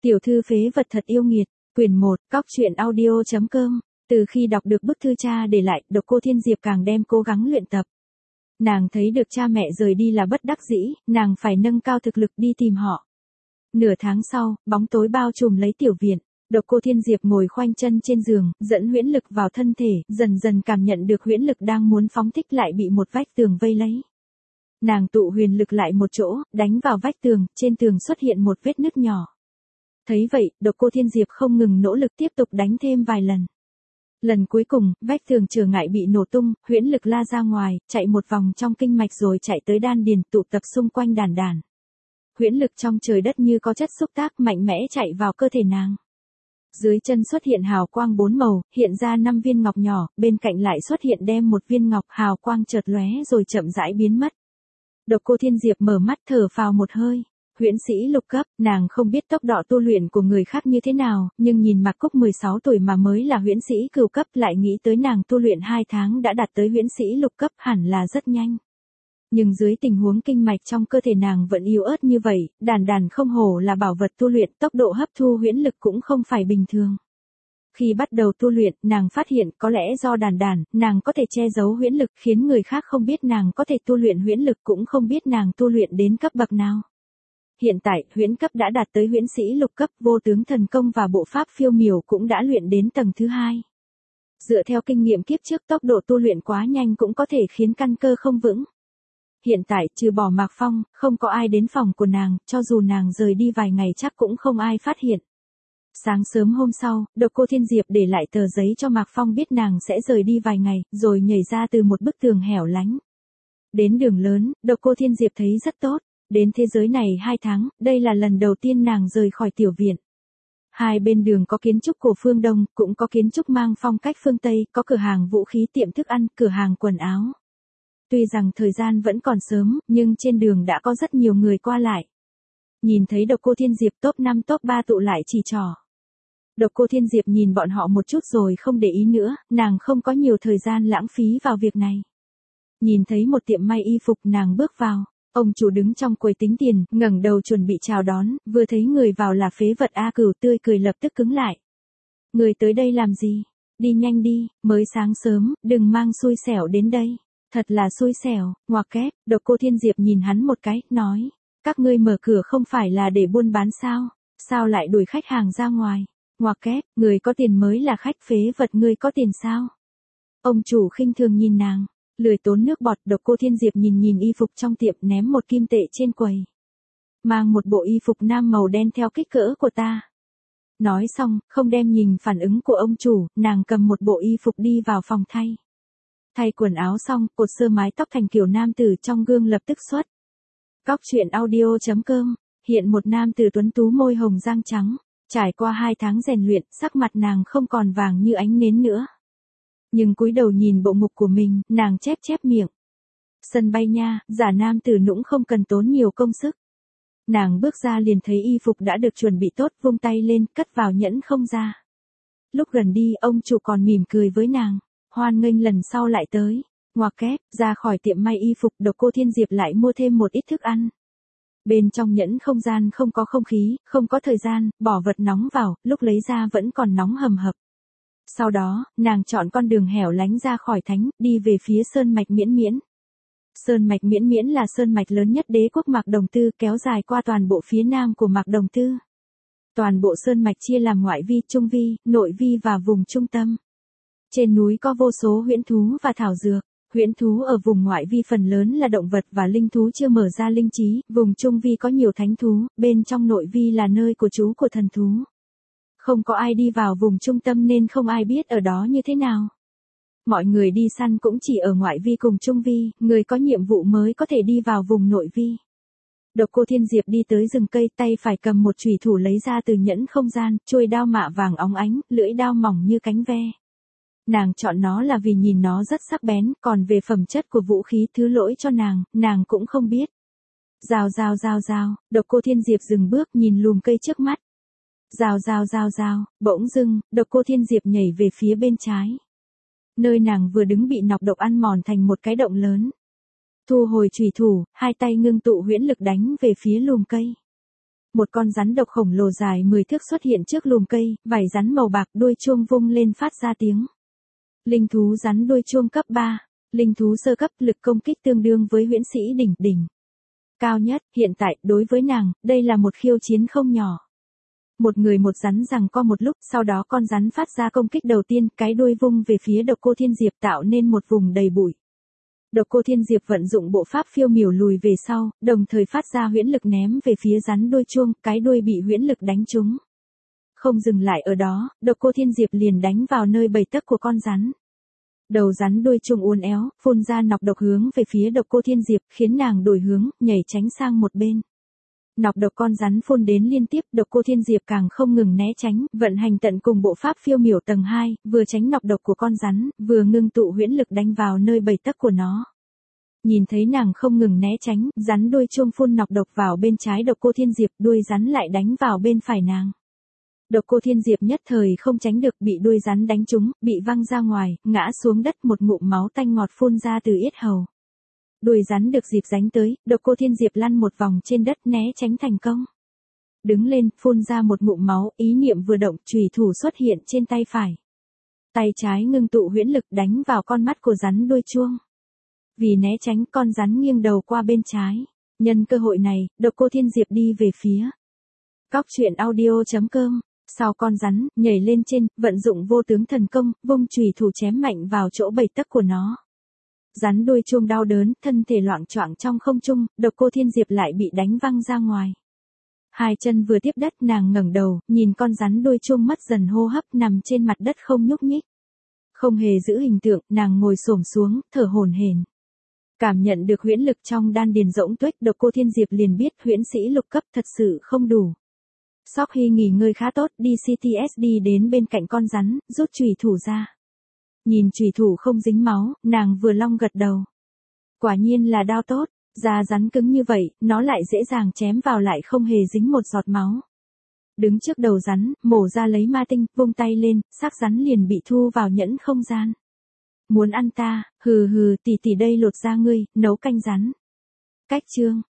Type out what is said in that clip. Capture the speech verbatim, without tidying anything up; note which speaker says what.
Speaker 1: Tiểu thư phế vật thật yêu nghiệt, quyển một, cóc truyện audio.com. Từ khi đọc được bức thư cha để lại, Độc Cô Thiên Diệp càng đem cố gắng luyện tập. Nàng thấy được cha mẹ rời đi là bất đắc dĩ, nàng phải nâng cao thực lực đi tìm họ. Nửa tháng sau, bóng tối bao trùm lấy tiểu viện. Độc Cô Thiên Diệp ngồi khoanh chân trên giường, dẫn huyễn lực vào thân thể, dần dần cảm nhận được huyễn lực đang muốn phóng thích lại bị một vách tường vây lấy. Nàng tụ huyền lực lại một chỗ, đánh vào vách tường, trên tường xuất hiện một vết nứt nhỏ. Thấy vậy, Độc Cô Thiên Diệp không ngừng nỗ lực tiếp tục đánh thêm vài lần. Lần cuối cùng, vách tường trở ngại bị nổ tung, huyễn lực la ra ngoài, chạy một vòng trong kinh mạch rồi chạy tới đan điền, tụ tập xung quanh đàn đàn. Huyễn lực trong trời đất như có chất xúc tác mạnh mẽ chạy vào cơ thể nàng. Dưới chân xuất hiện hào quang bốn màu, hiện ra năm viên ngọc nhỏ, bên cạnh lại xuất hiện đem một viên ngọc, hào quang chợt lóe rồi chậm rãi biến mất. Độc Cô Thiên Diệp mở mắt thở phào một hơi. Huyễn sĩ lục cấp, nàng không biết tốc độ tu luyện của người khác như thế nào, nhưng nhìn Mạc Cúc mười sáu tuổi mà mới là huyễn sĩ cửu cấp, lại nghĩ tới nàng tu luyện hai tháng đã đạt tới huyễn sĩ lục cấp, hẳn là rất nhanh. Nhưng dưới tình huống kinh mạch trong cơ thể nàng vẫn yếu ớt như vậy, đàn đàn không hổ là bảo vật tu luyện, tốc độ hấp thu huyễn lực cũng không phải bình thường. Khi bắt đầu tu luyện, nàng phát hiện có lẽ do đàn đàn, nàng có thể che giấu huyễn lực khiến người khác không biết nàng có thể tu luyện huyễn lực, cũng không biết nàng tu luyện đến cấp bậc nào. Hiện tại, huyễn cấp đã đạt tới huyễn sĩ lục cấp, vô tướng thần công và bộ pháp phiêu miểu cũng đã luyện đến tầng thứ hai. Dựa theo kinh nghiệm kiếp trước, tốc độ tu luyện quá nhanh cũng có thể khiến căn cơ không vững. Hiện tại, trừ bỏ Mạc Phong, không có ai đến phòng của nàng, cho dù nàng rời đi vài ngày chắc cũng không ai phát hiện. Sáng sớm hôm sau, Độc Cô Thiên Diệp để lại tờ giấy cho Mạc Phong biết nàng sẽ rời đi vài ngày, rồi nhảy ra từ một bức tường hẻo lánh. Đến đường lớn, Độc Cô Thiên Diệp thấy rất tốt. Đến thế giới này hai tháng, đây là lần đầu tiên nàng rời khỏi tiểu viện. Hai bên đường có kiến trúc cổ phương Đông, cũng có kiến trúc mang phong cách phương Tây, có cửa hàng vũ khí, tiệm thức ăn, cửa hàng quần áo. Tuy rằng thời gian vẫn còn sớm, nhưng trên đường đã có rất nhiều người qua lại. Nhìn thấy Độc Cô Thiên Diệp, top năm top ba tụ lại chỉ trỏ. Độc Cô Thiên Diệp nhìn bọn họ một chút rồi không để ý nữa, nàng không có nhiều thời gian lãng phí vào việc này. Nhìn thấy một tiệm may y phục, nàng bước vào. Ông chủ đứng trong quầy tính tiền, ngẩng đầu chuẩn bị chào đón, vừa thấy người vào là phế vật A Cửu, tươi cười lập tức cứng lại. Người tới đây làm gì? Đi nhanh đi, mới sáng sớm, đừng mang xui xẻo đến đây. Thật là xui xẻo, ngoặc kép. Độc Cô Thiên Diệp nhìn hắn một cái, nói, các ngươi mở cửa không phải là để buôn bán sao? Sao lại đuổi khách hàng ra ngoài? Ngoặc kép, người có tiền mới là khách, phế vật, ngươi có tiền sao? Ông chủ khinh thường nhìn nàng. Lười tốn nước bọt. Độc Cô Thiên Diệp nhìn nhìn y phục trong tiệm, ném một kim tệ trên quầy. Mang một bộ y phục nam màu đen theo kích cỡ của ta. Nói xong, không đem nhìn phản ứng của ông chủ, nàng cầm một bộ y phục đi vào phòng thay. Thay quần áo xong, cột sơ mái tóc thành kiểu nam tử trong gương lập tức xuất. Cóc truyện audio.com. Hiện một nam tử tuấn tú, môi hồng răng trắng. Trải qua hai tháng rèn luyện, sắc mặt nàng không còn vàng như ánh nến nữa. Nhưng cúi đầu nhìn bộ ngực của mình, nàng chép chép miệng. Sân bay nha, giả nam tử nũng không cần tốn nhiều công sức. Nàng bước ra liền thấy y phục đã được chuẩn bị tốt, vung tay lên, cất vào nhẫn không ra. Lúc gần đi, ông chủ còn mỉm cười với nàng, hoan nghênh lần sau lại tới. Ngoặc kép, ra khỏi tiệm may y phục, Độc Cô Thiên Diệp lại mua thêm một ít thức ăn. Bên trong nhẫn không gian không có không khí, không có thời gian, bỏ vật nóng vào, lúc lấy ra vẫn còn nóng hầm hập. Sau đó, nàng chọn con đường hẻo lánh ra khỏi thánh, đi về phía Sơn Mạch Miễn Miễn. Sơn Mạch Miễn Miễn là sơn mạch lớn nhất đế quốc Mạc Đồng Tư, kéo dài qua toàn bộ phía nam của Mạc Đồng Tư. Toàn bộ sơn mạch chia làm ngoại vi, trung vi, nội vi và vùng trung tâm. Trên núi có vô số huyễn thú và thảo dược. Huyễn thú ở vùng ngoại vi phần lớn là động vật và linh thú chưa mở ra linh trí, vùng trung vi có nhiều thánh thú, bên trong nội vi là nơi của trú của thần thú. Không có ai đi vào vùng trung tâm nên không ai biết ở đó như thế nào. Mọi người đi săn cũng chỉ ở ngoại vi cùng trung vi, người có nhiệm vụ mới có thể đi vào vùng nội vi. Độc Cô Thiên Diệp đi tới rừng cây, tay phải cầm một chùy thủ lấy ra từ nhẫn không gian, chuôi đao mạ vàng óng ánh, lưỡi đao mỏng như cánh ve. Nàng chọn nó là vì nhìn nó rất sắc bén, còn về phẩm chất của vũ khí, thứ lỗi cho nàng, nàng cũng không biết. Rào rào rào rào, Độc Cô Thiên Diệp dừng bước nhìn lùm cây trước mắt. Rào rào rào rào, bỗng dưng, Độc Cô Thiên Diệp nhảy về phía bên trái. Nơi nàng vừa đứng bị nọc độc ăn mòn thành một cái động lớn. Thu hồi chùy thủ, hai tay ngưng tụ huyễn lực đánh về phía lùm cây. Một con rắn độc khổng lồ dài mười thước xuất hiện trước lùm cây, vảy rắn màu bạc đuôi chuông vung lên phát ra tiếng. Linh thú rắn đuôi chuông cấp ba. Linh thú sơ cấp lực công kích tương đương với huyễn sĩ đỉnh đỉnh. Cao nhất, hiện tại, đối với nàng, đây là một khiêu chiến không nhỏ. Một người một rắn giằng co một lúc, sau đó con rắn phát ra công kích đầu tiên, cái đuôi vung về phía Độc Cô Thiên Diệp tạo nên một vùng đầy bụi. Độc Cô Thiên Diệp vận dụng bộ pháp phiêu miểu lùi về sau, đồng thời phát ra huyễn lực ném về phía rắn đuôi chuông, cái đuôi bị huyễn lực đánh trúng. Không dừng lại ở đó, Độc Cô Thiên Diệp liền đánh vào nơi bầy tấc của con rắn. Đầu rắn đuôi chuông uốn éo, phun ra nọc độc hướng về phía Độc Cô Thiên Diệp, khiến nàng đổi hướng, nhảy tránh sang một bên. Nọc độc con rắn phun đến liên tiếp, Độc Cô Thiên Diệp càng không ngừng né tránh, vận hành tận cùng bộ pháp phiêu miểu tầng hai, vừa tránh nọc độc của con rắn, vừa ngưng tụ huyễn lực đánh vào nơi bầy tấc của nó. Nhìn thấy nàng không ngừng né tránh, rắn đuôi chuông phun nọc độc vào bên trái Độc Cô Thiên Diệp, đuôi rắn lại đánh vào bên phải nàng. Độc Cô Thiên Diệp nhất thời không tránh được, bị đuôi rắn đánh trúng, bị văng ra ngoài, ngã xuống đất, một ngụm máu tanh ngọt phun ra từ yết hầu. Đuôi rắn được dịp đánh tới, Độc Cô Thiên Diệp lăn một vòng trên đất né tránh thành công. Đứng lên, phun ra một ngụm máu, ý niệm vừa động, chùy thủ xuất hiện trên tay phải. Tay trái ngưng tụ huyễn lực đánh vào con mắt của rắn đuôi chuông. Vì né tránh, con rắn nghiêng đầu qua bên trái. Nhân cơ hội này, Độc Cô Thiên Diệp đi về phía cóc truyện audio chấm com. Sau con rắn, nhảy lên trên, vận dụng vô tướng thần công, vung chùy thủ chém mạnh vào chỗ bầy tấc của nó. Rắn đuôi chuông đau đớn, thân thể loạng choạng trong không trung, Độc Cô Thiên Diệp lại bị đánh văng ra ngoài. Hai chân vừa tiếp đất, nàng ngẩng đầu, nhìn con rắn đuôi chuông mất dần hô hấp, nằm trên mặt đất không nhúc nhích. Không hề giữ hình tượng, nàng ngồi xổm xuống, thở hổn hển. Cảm nhận được huyễn lực trong đan điền rỗng tuếch, Độc Cô Thiên Diệp liền biết huyễn sĩ lục cấp thật sự không đủ. Sóc Hy nghỉ ngơi khá tốt, đi xê tê ét đi đến bên cạnh con rắn, rút chùy thủ ra. Nhìn chùy thủ không dính máu, nàng vừa long gật đầu. Quả nhiên là đao tốt, da rắn cứng như vậy, nó lại dễ dàng chém vào lại không hề dính một giọt máu. Đứng trước đầu rắn, mổ ra lấy ma tinh, vung tay lên, xác rắn liền bị thu vào nhẫn không gian. Muốn ăn ta, hừ hừ, tỷ tỷ đây lột da ngươi, nấu canh rắn. Cách chương